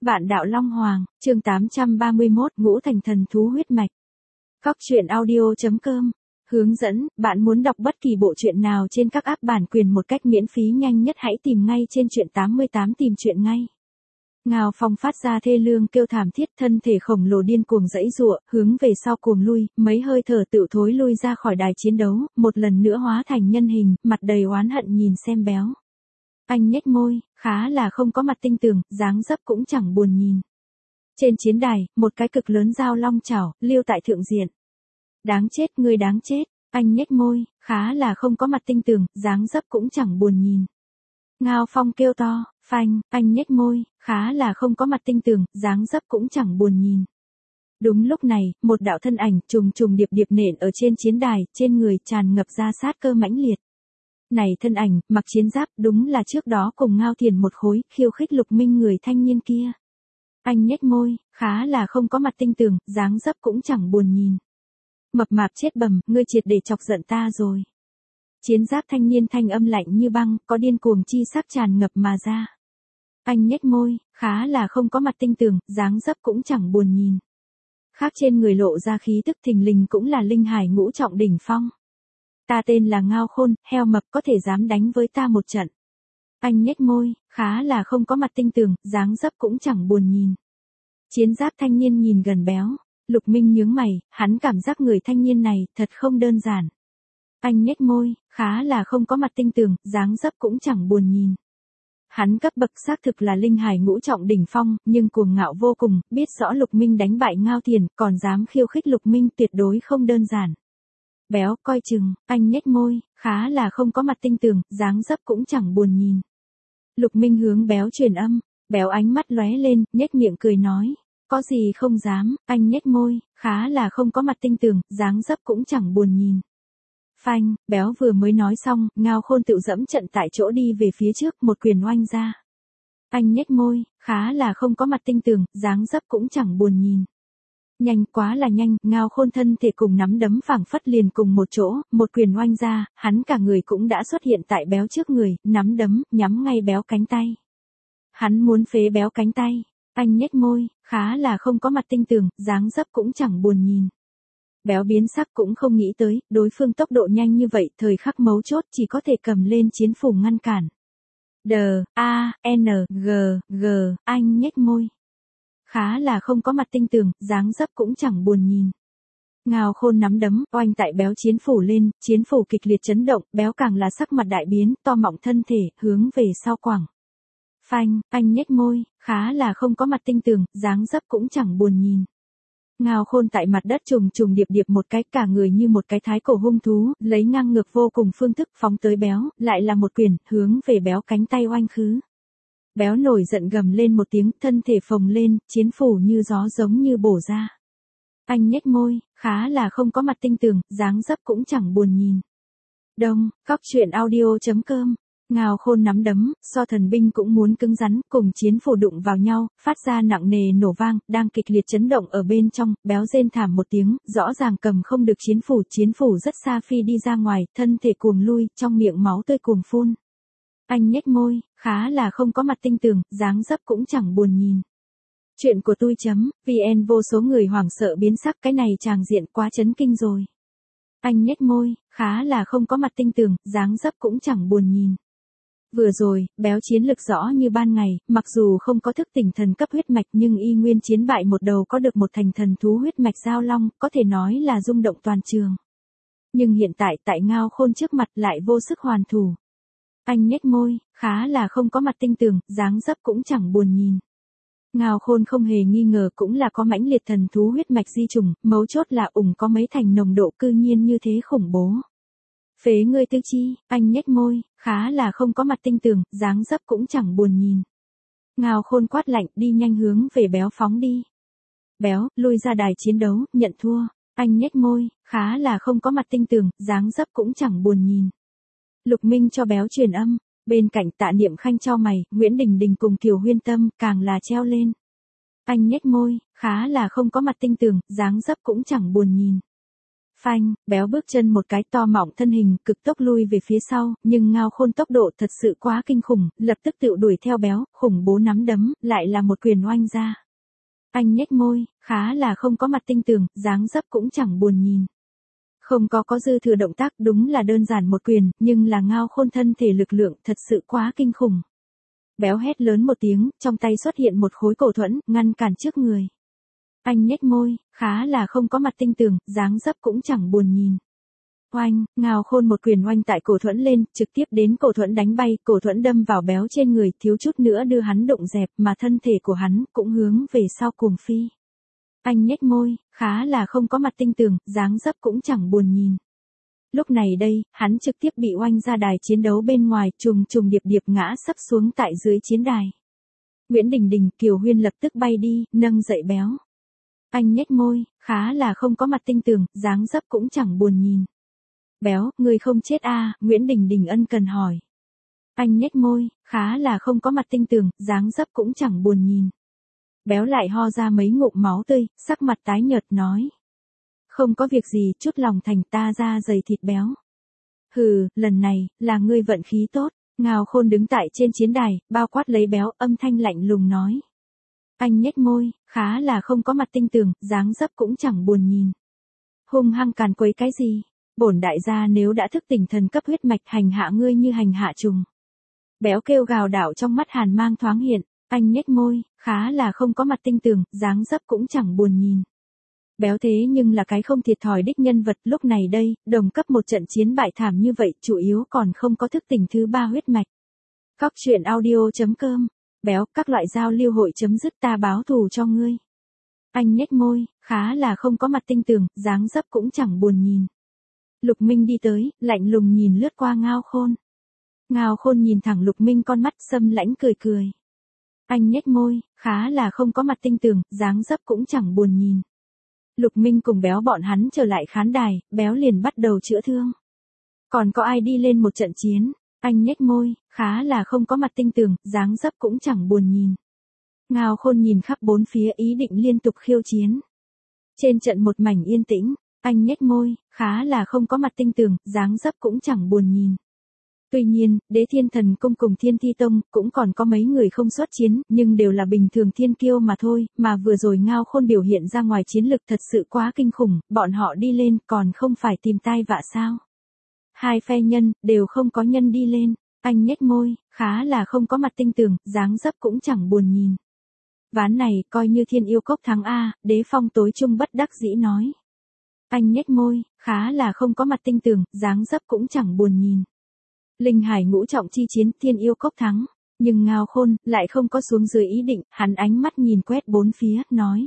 Vạn đạo Long Hoàng, chương 831, Ngũ Thành Thần Thú Huyết Mạch. Góc truyện audio.com. Hướng dẫn, bạn muốn đọc bất kỳ bộ truyện nào trên các app bản quyền một cách miễn phí nhanh nhất hãy tìm ngay trên truyện 88 tìm truyện ngay. Ngao Phong phát ra thê lương kêu thảm thiết, thân thể khổng lồ điên cuồng giãy giụa, hướng về sau cuồng lui, mấy hơi thở tự thối lui ra khỏi đài chiến đấu, một lần nữa hóa thành nhân hình, mặt đầy oán hận nhìn xem Béo. Anh nhếch môi, khá là không có mặt tinh tường, dáng dấp cũng chẳng buồn nhìn. Trên chiến đài, một cái cực lớn dao long chảo, liêu tại thượng diện. Đáng chết, ngươi đáng chết. Anh nhếch môi, khá là không có mặt tinh tường, dáng dấp cũng chẳng buồn nhìn. Ngao Phong kêu to, phanh, anh nhếch môi, khá là không có mặt tinh tường, dáng dấp cũng chẳng buồn nhìn. Đúng lúc này, một đạo thân ảnh trùng trùng điệp điệp nện ở trên chiến đài, trên người tràn ngập ra sát cơ mãnh liệt. Này thân ảnh, mặc chiến giáp, đúng là trước đó cùng Ngao Thiền một khối, khiêu khích Lục Minh người thanh niên kia. Anh nhếch môi, khá là không có mặt tinh tường, dáng dấp cũng chẳng buồn nhìn. Mập mạp chết bầm, ngươi triệt để chọc giận ta rồi. Chiến giáp thanh niên thanh âm lạnh như băng, có điên cuồng chi sắc tràn ngập mà ra. Anh nhếch môi, khá là không có mặt tinh tường, dáng dấp cũng chẳng buồn nhìn. Khác trên người lộ ra khí tức thình lình cũng là linh hải ngũ trọng đỉnh phong. Ta tên là Ngao Khôn, heo mập có thể dám đánh với ta một trận. Anh nhếch môi, khá là không có mặt tinh tường, dáng dấp cũng chẳng buồn nhìn. Chiến giáp thanh niên nhìn gần Béo. Lục Minh nhướng mày, hắn cảm giác người thanh niên này thật không đơn giản. Anh nhếch môi, khá là không có mặt tinh tường, dáng dấp cũng chẳng buồn nhìn. Hắn cấp bậc xác thực là linh hải ngũ trọng đỉnh phong, nhưng cuồng ngạo vô cùng, biết rõ Lục Minh đánh bại Ngao Thiền, còn dám khiêu khích Lục Minh tuyệt đối không đơn giản. Béo, coi chừng, anh nhếch môi, khá là không có mặt tinh tường, dáng dấp cũng chẳng buồn nhìn. Lục Minh hướng Béo truyền âm, Béo ánh mắt lóe lên, nhếch miệng cười nói, có gì không dám, anh nhếch môi, khá là không có mặt tinh tường, dáng dấp cũng chẳng buồn nhìn. Phanh, Béo vừa mới nói xong, Ngao Khôn tự dẫm trận tại chỗ đi về phía trước, một quyền oanh ra. Anh nhếch môi, khá là không có mặt tinh tường, dáng dấp cũng chẳng buồn nhìn. Nhanh quá là nhanh, Ngao Khôn thân thể cùng nắm đấm phảng phất liền cùng một chỗ, một quyền oanh ra, hắn cả người cũng đã xuất hiện tại Béo trước người, nắm đấm, nhắm ngay Béo cánh tay. Hắn muốn phế Béo cánh tay. Anh nhếch môi, khá là không có mặt tinh tường, dáng dấp cũng chẳng buồn nhìn. Béo biến sắc cũng không nghĩ tới, đối phương tốc độ nhanh như vậy, thời khắc mấu chốt chỉ có thể cầm lên chiến phủ ngăn cản. D-A-N-G-G, anh nhếch môi. Khá là không có mặt tinh tường, dáng dấp cũng chẳng buồn nhìn. Ngao Khôn nắm đấm, oanh tại Béo chiến phủ lên, chiến phủ kịch liệt chấn động, Béo càng là sắc mặt đại biến, to mọng thân thể, hướng về sau quẳng. Phanh, anh nhếch môi, khá là không có mặt tinh tường, dáng dấp cũng chẳng buồn nhìn. Ngao Khôn tại mặt đất trùng trùng điệp điệp một cái, cả người như một cái thái cổ hung thú, lấy ngang ngược vô cùng phương thức phóng tới Béo, lại là một quyền, hướng về Béo cánh tay oanh khứ. Béo nổi giận gầm lên một tiếng, thân thể phồng lên, chiến phủ như gió giống như bổ ra. Anh nhếch môi, khá là không có mặt tinh tường, dáng dấp cũng chẳng buồn nhìn. Đông, góc truyện audio.com. Ngao Khôn nắm đấm, so thần binh cũng muốn cứng rắn, cùng chiến phủ đụng vào nhau, phát ra nặng nề nổ vang, đang kịch liệt chấn động ở bên trong, Béo rên thảm một tiếng, rõ ràng cầm không được chiến phủ rất xa phi đi ra ngoài, thân thể cuồng lui, trong miệng máu tươi cuồng phun. Anh nhếch môi, khá là không có mặt tinh tường, dáng dấp cũng chẳng buồn nhìn. Chuyện của tôi.vn vô số người hoảng sợ biến sắc, cái này tràng diện quá chấn kinh rồi. Anh nhếch môi, khá là không có mặt tinh tường, dáng dấp cũng chẳng buồn nhìn. Vừa rồi, Béo chiến lực rõ như ban ngày, mặc dù không có thức tỉnh thần cấp huyết mạch nhưng y nguyên chiến bại một đầu có được một thành thần thú huyết mạch giao long, có thể nói là rung động toàn trường. Nhưng hiện tại tại Ngao Khôn trước mặt lại vô sức hoàn thủ. Anh nhếch môi, khá là không có mặt tinh tường, dáng dấp cũng chẳng buồn nhìn. Ngao Khôn không hề nghi ngờ cũng là có mãnh liệt thần thú huyết mạch di trùng, mấu chốt là có mấy thành nồng độ cư nhiên như thế khủng bố. Phế ngươi tư chi, anh nhếch môi, khá là không có mặt tinh tường, dáng dấp cũng chẳng buồn nhìn. Ngao Khôn quát lạnh, đi nhanh hướng về Béo phóng đi. Béo, lui ra đài chiến đấu, nhận thua. Anh nhếch môi, khá là không có mặt tinh tường, dáng dấp cũng chẳng buồn nhìn. Lục Minh cho Béo truyền âm, bên cạnh Tạ Niệm Khanh chau mày, Nguyễn Đình Đình cùng Kiều Huyên Tâm càng là treo lên. Anh nhếch môi, khá là không có mặt tinh tường, dáng dấp cũng chẳng buồn nhìn. Phanh, béo bước chân một cái to mọng thân hình, cực tốc lui về phía sau, nhưng Ngao Khôn tốc độ thật sự quá kinh khủng, lập tức tự đuổi theo béo, khủng bố nắm đấm, lại là một quyền oanh ra. Anh nhếch môi, khá là không có mặt tinh tường, dáng dấp cũng chẳng buồn nhìn. Không có dư thừa động tác, đúng là đơn giản một quyền, nhưng là Ngao Khôn thân thể lực lượng thật sự quá kinh khủng. Béo hét lớn một tiếng, trong tay xuất hiện một khối cổ thuẫn, ngăn cản trước người. Anh nhếch môi, khá là không có mặt tinh tường, dáng dấp cũng chẳng buồn nhìn. Oanh, Ngao Khôn một quyền oanh tại cổ thuẫn lên, trực tiếp đến cổ thuẫn đánh bay, cổ thuẫn đâm vào béo trên người, thiếu chút nữa đưa hắn đụng dẹp, mà thân thể của hắn cũng hướng về sau cuồng phi. Anh nhếch môi, khá là không có mặt tinh tường, dáng dấp cũng chẳng buồn nhìn. Lúc này đây, hắn trực tiếp bị oanh ra đài chiến đấu bên ngoài, trùng điệp ngã sấp xuống tại dưới chiến đài. Nguyễn Đình Đình, Kiều Huyên lập tức bay đi, nâng dậy béo. Anh nhếch môi, khá là không có mặt tinh tường, dáng dấp cũng chẳng buồn nhìn. Béo, người không chết à, Nguyễn Đình Đình ân cần hỏi. Anh nhếch môi, khá là không có mặt tinh tường, dáng dấp cũng chẳng buồn nhìn. Béo lại ho ra mấy ngụm máu tươi, sắc mặt tái nhợt nói. Không có việc gì, chút lòng thành ta ra dày thịt béo. Hừ, lần này, là ngươi vận khí tốt. Ngao Khôn đứng tại trên chiến đài, bao quát lấy béo, âm thanh lạnh lùng nói. Anh nhếch môi, khá là không có mặt tinh tường, dáng dấp cũng chẳng buồn nhìn. Hung hăng càn quấy cái gì? Bổn đại gia nếu đã thức tỉnh thần cấp huyết mạch hành hạ ngươi như hành hạ trùng. Béo kêu gào đảo trong mắt hàn mang thoáng hiện, anh nhếch môi, khá là không có mặt tinh tường, dáng dấp cũng chẳng buồn nhìn. Béo thế nhưng là cái không thiệt thòi đích nhân vật, lúc này đây, đồng cấp một trận chiến bại thảm như vậy, chủ yếu còn không có thức tỉnh thứ 3 huyết mạch. Cóc truyện audio.com, béo, các loại giao lưu hội chấm dứt, ta báo thù cho ngươi. Anh nhếch môi, khá là không có mặt tinh tường, dáng dấp cũng chẳng buồn nhìn. Lục Minh đi tới, lạnh lùng nhìn lướt qua Ngao Khôn. Ngao Khôn nhìn thẳng Lục Minh con mắt xâm lãnh cười cười. Anh nhếch môi, khá là không có mặt tinh tường, dáng dấp cũng chẳng buồn nhìn. Lục Minh cùng béo bọn hắn trở lại khán đài, béo liền bắt đầu chữa thương. Còn có ai đi lên một trận chiến? Anh nhếch môi, khá là không có mặt tinh tường, dáng dấp cũng chẳng buồn nhìn. Ngao Khôn nhìn khắp bốn phía ý định liên tục khiêu chiến. Trên trận một mảnh yên tĩnh, anh nhếch môi, khá là không có mặt tinh tường, dáng dấp cũng chẳng buồn nhìn. Tuy nhiên, Đế Thiên Thần Cung cùng Thiên Thi Tông cũng còn có mấy người không xuất chiến, nhưng đều là bình thường thiên kiêu mà thôi, mà vừa rồi Ngao Khôn biểu hiện ra ngoài chiến lực thật sự quá kinh khủng, bọn họ đi lên còn không phải tìm tai vạ sao. Hai phe nhân, đều không có nhân đi lên, anh nhếch môi, khá là không có mặt tinh tường, dáng dấp cũng chẳng buồn nhìn. Ván này, coi như Thiên Yêu Cốc thắng A, Đế Phong tối trung bất đắc dĩ nói. Anh nhếch môi, khá là không có mặt tinh tường, dáng dấp cũng chẳng buồn nhìn. Linh Hải ngũ trọng chi chiến, Thiên Yêu Cốc thắng, nhưng Ngao Khôn lại không có xuống dưới ý định, hắn ánh mắt nhìn quét bốn phía, nói.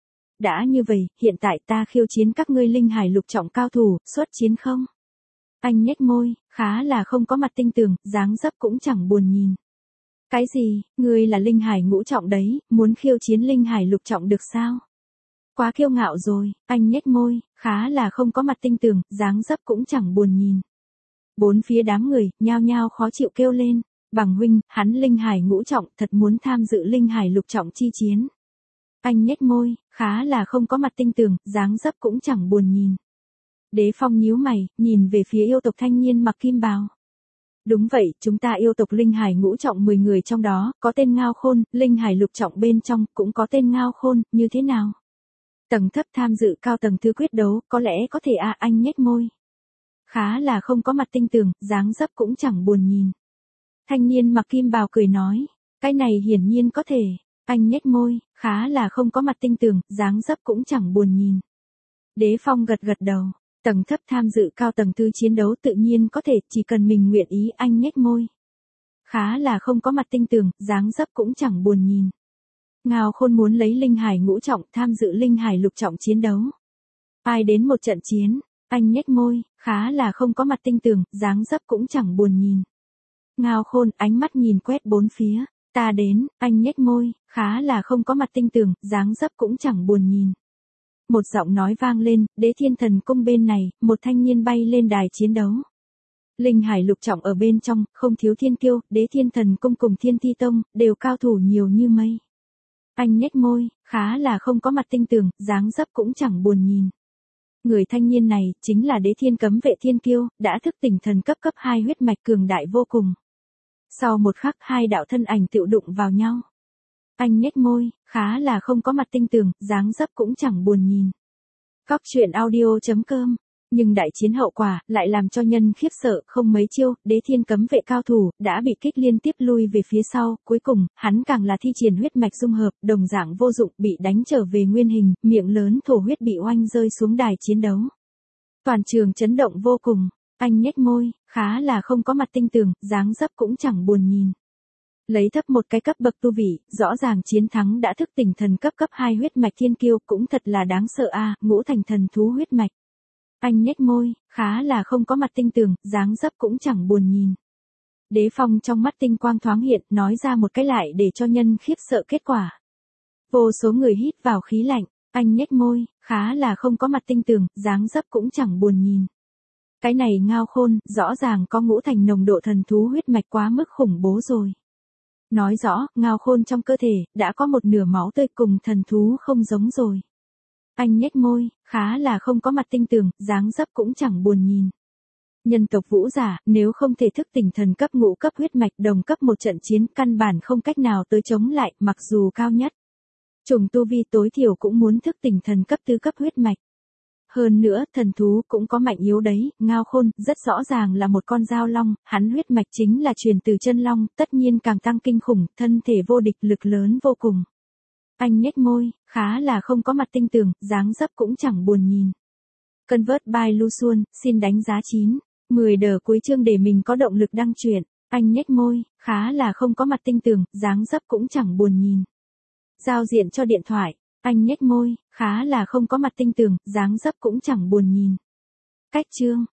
Đã như vậy, hiện tại ta khiêu chiến các ngươi Linh Hải lục trọng cao thủ, xuất chiến không? Anh nhếch môi, khá là không có mặt tinh tường, dáng dấp cũng chẳng buồn nhìn. Cái gì, ngươi là Linh Hải ngũ trọng đấy, muốn khiêu chiến Linh Hải lục trọng được sao? Quá kiêu ngạo rồi, anh nhếch môi, khá là không có mặt tinh tường, dáng dấp cũng chẳng buồn nhìn. Bốn phía đám người, nhao nhao khó chịu kêu lên, bằng huynh, hắn Linh Hải ngũ trọng, thật muốn tham dự Linh Hải lục trọng chi chiến. Anh nhếch môi, khá là không có mặt tinh tường, dáng dấp cũng chẳng buồn nhìn. Đế Phong nhíu mày, nhìn về phía yêu tộc thanh niên mặc kim bào. Đúng vậy, chúng ta yêu tộc Linh Hải ngũ trọng 10 người trong đó, có tên Ngao Khôn, Linh Hải lục trọng bên trong, cũng có tên Ngao Khôn, như thế nào? Tầng thấp tham dự cao tầng thứ quyết đấu, có lẽ có thể à, anh nhếch môi. Khá là không có mặt tinh tường, dáng dấp cũng chẳng buồn nhìn. Thanh niên mặc kim bào cười nói, cái này hiển nhiên có thể. Anh nhếch môi, khá là không có mặt tinh tường, dáng dấp cũng chẳng buồn nhìn. Đế Phong gật gật đầu, tầng thấp tham dự cao tầng thứ chiến đấu tự nhiên có thể, chỉ cần mình nguyện ý, anh nhếch môi. Khá là không có mặt tinh tường, dáng dấp cũng chẳng buồn nhìn. Ngao Khôn muốn lấy Linh Hải ngũ trọng tham dự Linh Hải lục trọng chiến đấu. Ai đến một trận chiến, anh nhếch môi, khá là không có mặt tinh tường, dáng dấp cũng chẳng buồn nhìn. Ngao Khôn ánh mắt nhìn quét bốn phía, ta đến, anh nhếch môi, khá là không có mặt tinh tường, dáng dấp cũng chẳng buồn nhìn. Một giọng nói vang lên, Đế Thiên Thần Cung bên này, một thanh niên bay lên đài chiến đấu. Linh Hải lục trọng ở bên trong, không thiếu thiên kiêu, Đế Thiên Thần Cung cùng Thiên Thi Tông, đều cao thủ nhiều như mây. Anh nhếch môi, khá là không có mặt tinh tường, dáng dấp cũng chẳng buồn nhìn. Người thanh niên này, chính là Đế Thiên Cấm Vệ Thiên Kiêu, đã thức tỉnh thần cấp cấp 2 huyết mạch cường đại vô cùng. Sau một khắc hai đạo thân ảnh tựu đụng vào nhau. Anh nhếch môi, khá là không có mặt tinh tường, dáng dấp cũng chẳng buồn nhìn. Cóc truyện audio.com. Nhưng đại chiến hậu quả, lại làm cho nhân khiếp sợ, không mấy chiêu, Đế Thiên Cấm Vệ cao thủ, đã bị kích liên tiếp lui về phía sau, cuối cùng, hắn càng là thi triển huyết mạch dung hợp, đồng dạng vô dụng, bị đánh trở về nguyên hình, miệng lớn thổ huyết bị oanh rơi xuống đài chiến đấu. Toàn trường chấn động vô cùng, anh nhếch môi, khá là không có mặt tinh tường, dáng dấp cũng chẳng buồn nhìn. Lấy thấp một cái cấp bậc tu vị, rõ ràng chiến thắng đã thức tỉnh thần cấp cấp 2 huyết mạch thiên kiêu, cũng thật là đáng sợ a, ngũ thành thần thú huyết mạch. Anh nhếch môi, khá là không có mặt tinh tường, dáng dấp cũng chẳng buồn nhìn. Đế Phong trong mắt tinh quang thoáng hiện, nói ra một cái lại để cho nhân khiếp sợ kết quả. Vô số người hít vào khí lạnh, anh nhếch môi, khá là không có mặt tinh tường, dáng dấp cũng chẳng buồn nhìn. Cái này Ngao Khôn, rõ ràng có ngũ thành nồng độ thần thú huyết mạch quá mức khủng bố rồi. Nói rõ, Ngao Khôn trong cơ thể, đã có một nửa máu tươi cùng thần thú không giống rồi. Anh nhếch môi, khá là không có mặt tinh tường, dáng dấp cũng chẳng buồn nhìn. Nhân tộc vũ giả, nếu không thể thức tỉnh thần cấp ngũ cấp huyết mạch đồng cấp một trận chiến, căn bản không cách nào tới chống lại, mặc dù cao nhất. Chủng tu vi tối thiểu cũng muốn thức tỉnh thần cấp tứ cấp huyết mạch. Hơn nữa, thần thú cũng có mạnh yếu đấy, Ngao Khôn, rất rõ ràng là một con dao long, hắn huyết mạch chính là truyền từ chân long, tất nhiên càng tăng kinh khủng, thân thể vô địch lực lớn vô cùng. Anh nhếch môi, khá là không có mặt tinh tường, dáng dấp cũng chẳng buồn nhìn. Convert by Lu Xuân, xin đánh giá 9. 10 đờ cuối chương để mình có động lực đăng truyện. Anh nhếch môi, khá là không có mặt tinh tường, dáng dấp cũng chẳng buồn nhìn. Giao diện cho điện thoại. Anh nhếch môi, khá là không có mặt tinh tường, dáng dấp cũng chẳng buồn nhìn. Cách chương.